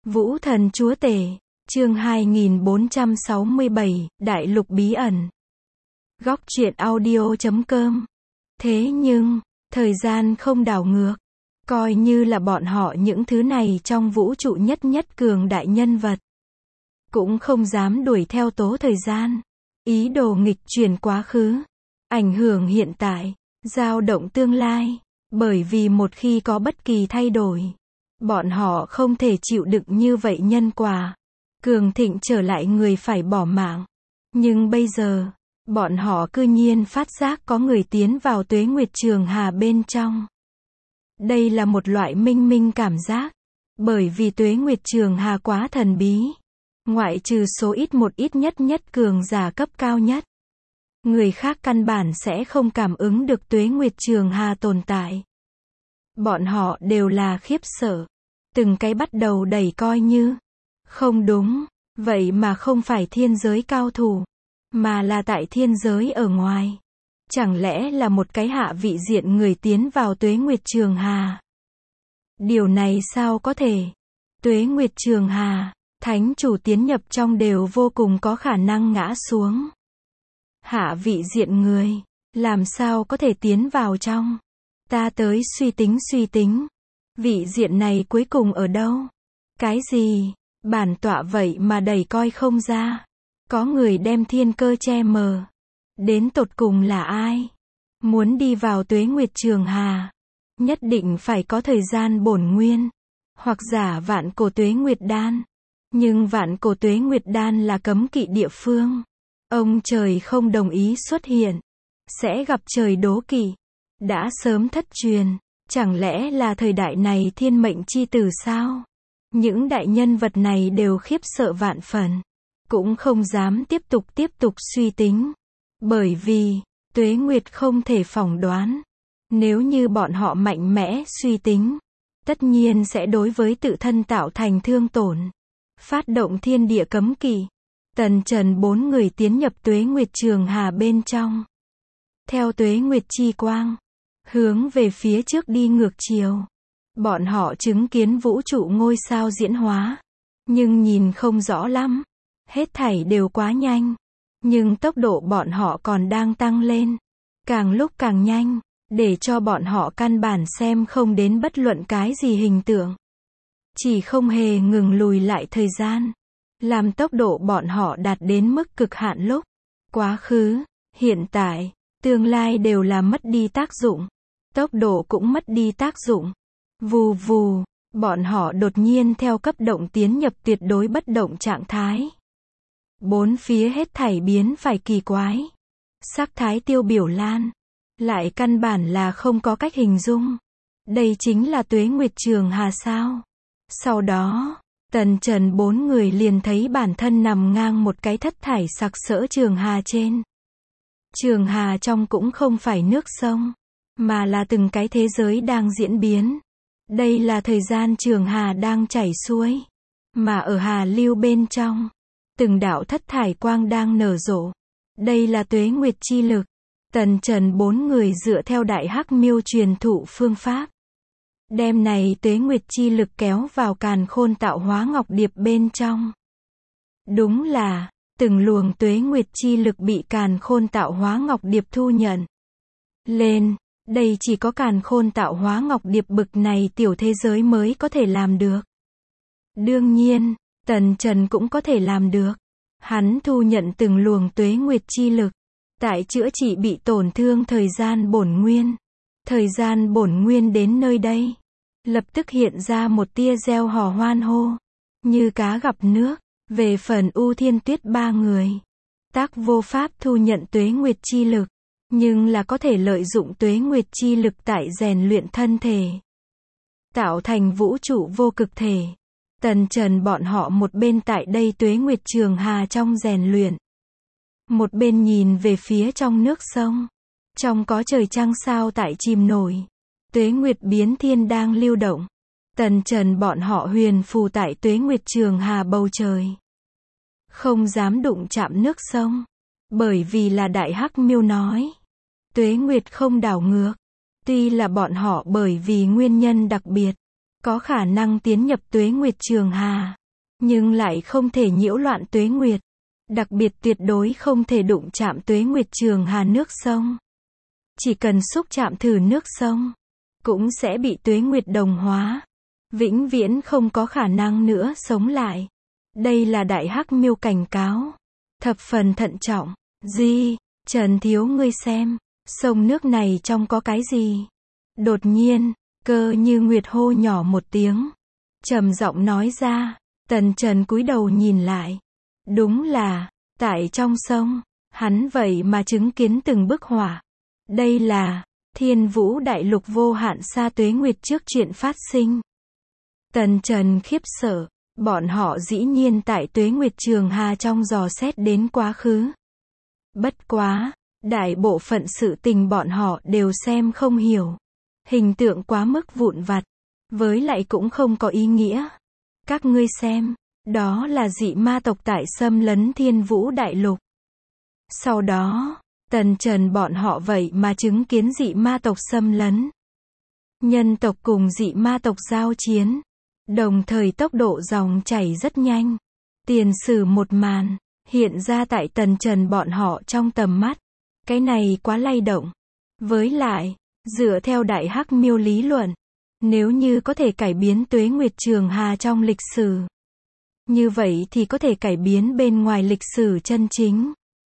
Vũ Thần Chúa Tể, chương 2467, Đại Lục Bí Ẩn. Góc truyện audio.com. Thế nhưng, thời gian không đảo ngược. Coi như là bọn họ những thứ này trong vũ trụ nhất cường đại nhân vật. Cũng không dám đuổi theo tố thời gian. Ý đồ nghịch chuyển quá khứ. Ảnh hưởng hiện tại. Dao động tương lai. Bởi vì một khi có bất kỳ thay đổi, bọn họ không thể chịu đựng như vậy nhân quả. Cường thịnh trở lại người phải bỏ mạng. Nhưng bây giờ, bọn họ cư nhiên phát giác có người tiến vào tuế nguyệt trường hà bên trong. Đây là một loại minh minh cảm giác. Bởi vì tuế nguyệt trường hà quá thần bí. Ngoại trừ số ít một ít nhất cường giả cấp cao nhất, người khác căn bản sẽ không cảm ứng được tuế nguyệt trường hà tồn tại. Bọn họ đều là khiếp sợ. Từng cái bắt đầu đẩy coi như không đúng, vậy mà không phải thiên giới cao thủ, mà là tại thiên giới ở ngoài. Chẳng lẽ là một cái hạ vị diện người tiến vào tuế nguyệt trường hà? Điều này sao có thể? Tuế nguyệt trường hà, thánh chủ tiến nhập trong đều vô cùng có khả năng ngã xuống. Hạ vị diện người, làm sao có thể tiến vào trong? Ta tới suy tính. Vị diện này cuối cùng ở đâu? Cái gì? Bản tọa vậy mà đẩy coi không ra. Có người đem thiên cơ che mờ. Đến tột cùng là ai? Muốn đi vào tuế nguyệt trường hà, nhất định phải có thời gian bổn nguyên. Hoặc giả vạn cổ tuế nguyệt đan. Nhưng vạn cổ tuế nguyệt đan là cấm kỵ địa phương. Ông trời không đồng ý xuất hiện. Sẽ gặp trời đố kỵ. Đã sớm thất truyền. Chẳng lẽ là thời đại này thiên mệnh chi tử sao? Những đại nhân vật này đều khiếp sợ vạn phần. Cũng không dám tiếp tục suy tính. Bởi vì, tuế nguyệt không thể phỏng đoán. Nếu như bọn họ mạnh mẽ suy tính, tất nhiên sẽ đối với tự thân tạo thành thương tổn. Phát động thiên địa cấm kỵ. Tần Trần 4 người tiến nhập tuế nguyệt trường hà bên trong. Theo tuế nguyệt chi quang, hướng về phía trước đi ngược chiều. Bọn họ chứng kiến vũ trụ ngôi sao diễn hóa. Nhưng nhìn không rõ lắm. Hết thảy đều quá nhanh. Nhưng tốc độ bọn họ còn đang tăng lên. Càng lúc càng nhanh. Để cho bọn họ căn bản xem không đến bất luận cái gì hình tượng. Chỉ không hề ngừng lùi lại thời gian. Làm tốc độ bọn họ đạt đến mức cực hạn lúc. Quá khứ, hiện tại, tương lai đều là mất đi tác dụng. Tốc độ cũng mất đi tác dụng. Vù vù, bọn họ đột nhiên theo cấp động tiến nhập tuyệt đối bất động trạng thái. Bốn phía hết thảy biến phải kỳ quái. Sắc thái tiêu biểu lan. Lại căn bản là không có cách hình dung. Đây chính là tuế nguyệt trường hà sao? Sau đó, Tần Trần 4 người liền thấy bản thân nằm ngang một cái thất thải sặc sỡ trường hà trên. Trường hà trong cũng không phải nước sông, mà là từng cái thế giới đang diễn biến. Đây là thời gian trường hà đang chảy xuôi. Mà ở hà lưu bên trong, từng đạo thất thải quang đang nở rộ. Đây là tuế nguyệt chi lực. Tần Trần 4 người dựa theo Đại Hắc Miêu truyền thụ phương pháp. Đem này tuế nguyệt chi lực kéo vào càn khôn tạo hóa ngọc điệp bên trong. Đúng là, từng luồng tuế nguyệt chi lực bị càn khôn tạo hóa ngọc điệp thu nhận lên. Đây chỉ có càn khôn tạo hóa ngọc điệp bực này tiểu thế giới mới có thể làm được. Đương nhiên, Tần Trần cũng có thể làm được. Hắn thu nhận từng luồng tuế nguyệt chi lực. Tại chữa trị bị tổn thương thời gian bổn nguyên. Thời gian bổn nguyên đến nơi đây. Lập tức hiện ra một tia reo hò hoan hô. Như cá gặp nước. Về phần U Thiên Tuyết 3 người. Tác vô pháp thu nhận tuế nguyệt chi lực. Nhưng là có thể lợi dụng tuế nguyệt chi lực tại rèn luyện thân thể. Tạo thành vũ trụ vô cực thể. Tần Trần bọn họ một bên tại đây tuế nguyệt trường hà trong rèn luyện. Một bên nhìn về phía trong nước sông. Trong có trời trăng sao tại chìm nổi. Tuế nguyệt biến thiên đang lưu động. Tần Trần bọn họ huyền phù tại tuế nguyệt trường hà bầu trời. Không dám đụng chạm nước sông. Bởi vì là Đại Hắc Miêu nói. Tuế nguyệt không đảo ngược. Tuy là bọn họ bởi vì nguyên nhân đặc biệt. Có khả năng tiến nhập tuế nguyệt trường hà. nhưng lại không thể nhiễu loạn tuế nguyệt. Đặc biệt tuyệt đối không thể đụng chạm tuế nguyệt trường hà nước sông. Chỉ cần xúc chạm thử nước sông, cũng sẽ bị tuế nguyệt đồng hóa. Vĩnh viễn không có khả năng nữa sống lại. Đây là Đại Hắc Miêu cảnh cáo. Thập phần thận trọng. Gì? Trần Thiếu ngươi xem, sông nước này trong có cái gì? Đột nhiên, Cơ Như Nguyệt hô nhỏ một tiếng. Trầm giọng nói ra. Tần Trần cúi đầu nhìn lại. Đúng là, tại trong sông, hắn vậy mà chứng kiến từng bức họa. Đây là Thiên Vũ Đại Lục vô hạn xa tuế nguyệt trước chuyện phát sinh. Tần Trần khiếp sợ, bọn họ dĩ nhiên tại tuế nguyệt trường hà trong dò xét đến quá khứ. Bất quá, đại bộ phận sự tình bọn họ đều xem không hiểu. Hình tượng quá mức vụn vặt, với lại cũng không có ý nghĩa. Các ngươi xem, đó là dị ma tộc tại xâm lấn Thiên Vũ Đại Lục. Sau đó, Tần Trần bọn họ vậy mà chứng kiến dị ma tộc xâm lấn. Nhân tộc cùng dị ma tộc giao chiến. Đồng thời tốc độ dòng chảy rất nhanh. Tiền sử một màn, hiện ra tại Tần Trần bọn họ trong tầm mắt. Cái này quá lay động. Với lại, dựa theo Đại Hắc Miêu lý luận, nếu như có thể cải biến tuế nguyệt trường hà trong lịch sử, như vậy thì có thể cải biến bên ngoài lịch sử chân chính.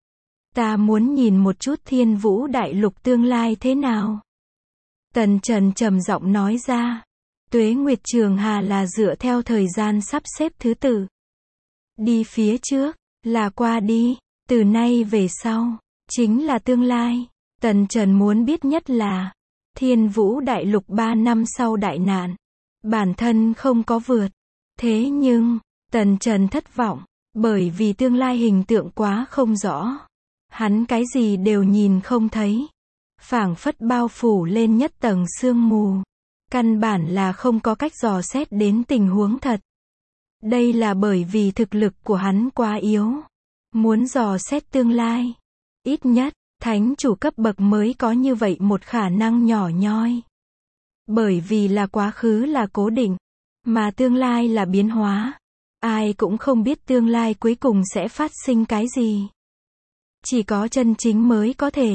Ta muốn nhìn một chút Thiên Vũ Đại Lục tương lai thế nào. Tần Trần trầm giọng nói ra. Tuế nguyệt trường hà là dựa theo thời gian sắp xếp thứ tự. Đi phía trước, là qua đi, từ nay về sau, chính là tương lai. Tần Trần muốn biết nhất là, Thiên Vũ Đại Lục 3 năm sau đại nạn, bản thân không có vượt. Thế nhưng, Tần Trần thất vọng, bởi vì tương lai hình tượng quá không rõ. Hắn cái gì đều nhìn không thấy. Phảng phất bao phủ lên nhất tầng sương mù. Căn bản là không có cách dò xét đến tình huống thật. Đây là bởi vì thực lực của hắn quá yếu. Muốn dò xét tương lai, ít nhất, thánh chủ cấp bậc mới có như vậy một khả năng nhỏ nhoi. Bởi vì là quá khứ là cố định, mà tương lai là biến hóa. Ai cũng không biết tương lai cuối cùng sẽ phát sinh cái gì. Chỉ có chân chính mới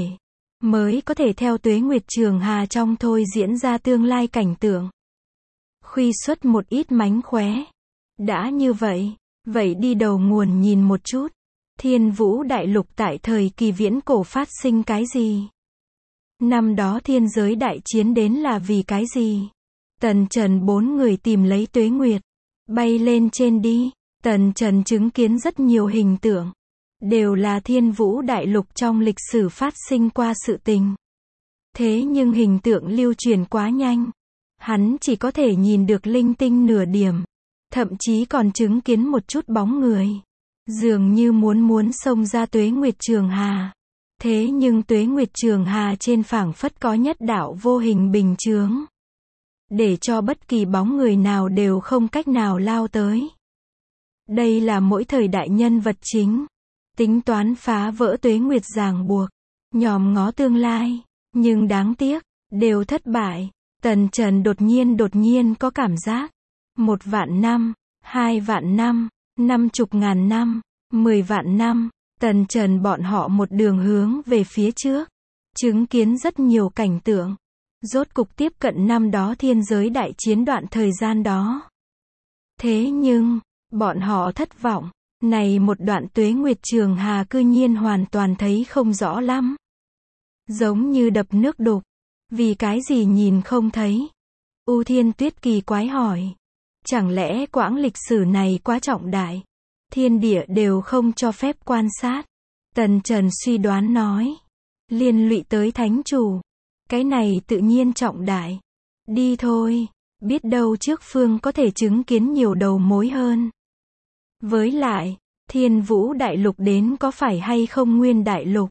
có thể theo tuế nguyệt trường hà trong thôi diễn ra tương lai cảnh tượng. Khuy xuất một ít mánh khóe. Đã như vậy, vậy đi đầu nguồn nhìn một chút. Thiên Vũ Đại Lục tại thời kỳ viễn cổ phát sinh cái gì? Năm đó thiên giới đại chiến đến là vì cái gì? Tần Trần 4 người tìm lấy tuế nguyệt, bay lên trên đi. Tần Trần chứng kiến rất nhiều hình tượng, đều là Thiên Vũ Đại Lục trong lịch sử phát sinh qua sự tình. Thế nhưng hình tượng lưu truyền quá nhanh, hắn chỉ có thể nhìn được linh tinh nửa điểm, thậm chí còn chứng kiến một chút bóng người, dường như muốn xông ra tuế nguyệt trường hà. Thế nhưng tuế nguyệt trường hà trên phảng phất có nhất đạo vô hình bình chướng, để cho bất kỳ bóng người nào đều không cách nào lao tới. Đây là mỗi thời đại nhân vật chính, tính toán phá vỡ tuế nguyệt ràng buộc, nhòm ngó tương lai, nhưng đáng tiếc, đều thất bại. Tần Trần đột nhiên có cảm giác, 1 vạn năm, 2 vạn năm, 50.000 năm, 10 vạn năm, Tần Trần bọn họ một đường hướng về phía trước, chứng kiến rất nhiều cảnh tượng, rốt cục tiếp cận năm đó thiên giới đại chiến đoạn thời gian đó. Thế nhưng, bọn họ thất vọng, này một đoạn tuế nguyệt trường hà cư nhiên hoàn toàn thấy không rõ lắm. Giống như đập nước đục, vì cái gì nhìn không thấy? U Thiên Tuyết kỳ quái hỏi. Chẳng lẽ quãng lịch sử này quá trọng đại, thiên địa đều không cho phép quan sát? Tần Trần suy đoán nói. Liên lụy tới thánh chủ, cái này tự nhiên trọng đại. Đi thôi, biết đâu trước phương có thể chứng kiến nhiều đầu mối hơn. Với lại, Thiên Vũ Đại Lục đến có phải hay không Nguyên Đại Lục?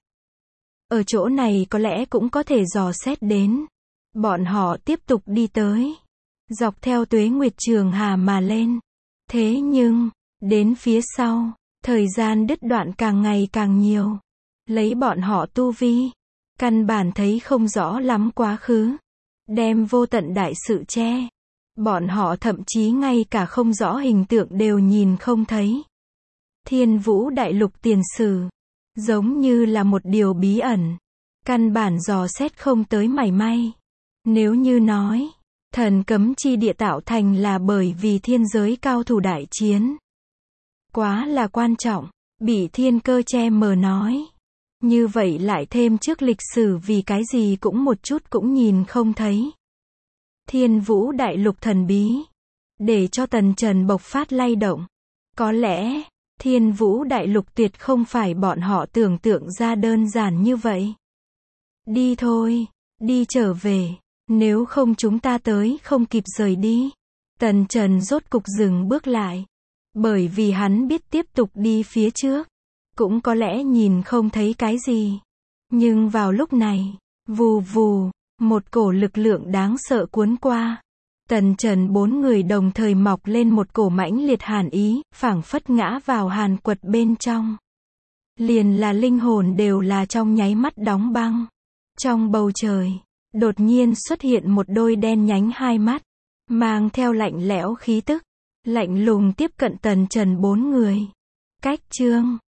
Ở chỗ này có lẽ cũng có thể dò xét đến. Bọn họ tiếp tục đi tới, dọc theo tuế nguyệt trường hà mà lên. Thế nhưng, đến phía sau, thời gian đứt đoạn càng ngày càng nhiều. Lấy bọn họ tu vi, căn bản thấy không rõ lắm quá khứ. Đem vô tận đại sự che. Bọn họ thậm chí ngay cả không rõ hình tượng đều nhìn không thấy. Thiên Vũ Đại Lục tiền sử, giống như là một điều bí ẩn, căn bản dò xét không tới mảy may. Nếu như nói, thần cấm chi địa tạo thành là bởi vì thiên giới cao thủ đại chiến. Quá là quan trọng, bị thiên cơ che mờ nói. Như vậy lại thêm trước lịch sử vì cái gì cũng một chút cũng nhìn không thấy. Thiên Vũ Đại Lục thần bí, để cho Tần Trần bộc phát lay động. Có lẽ, Thiên Vũ Đại Lục tuyệt không phải bọn họ tưởng tượng ra đơn giản như vậy. Đi thôi, đi trở về, nếu không chúng ta tới không kịp rời đi. Tần Trần rốt cục dừng bước lại, bởi vì hắn biết tiếp tục đi phía trước, cũng có lẽ nhìn không thấy cái gì. Nhưng vào lúc này, vù vù, một cổ lực lượng đáng sợ cuốn qua. Tần Trần bốn người đồng thời mọc lên một cổ mãnh liệt hàn ý, phảng phất ngã vào hàn quật bên trong. Liền là linh hồn đều là trong nháy mắt đóng băng. Trong bầu trời, đột nhiên xuất hiện một đôi đen nhánh hai mắt, mang theo lạnh lẽo khí tức, lạnh lùng tiếp cận Tần Trần bốn người. Cách chương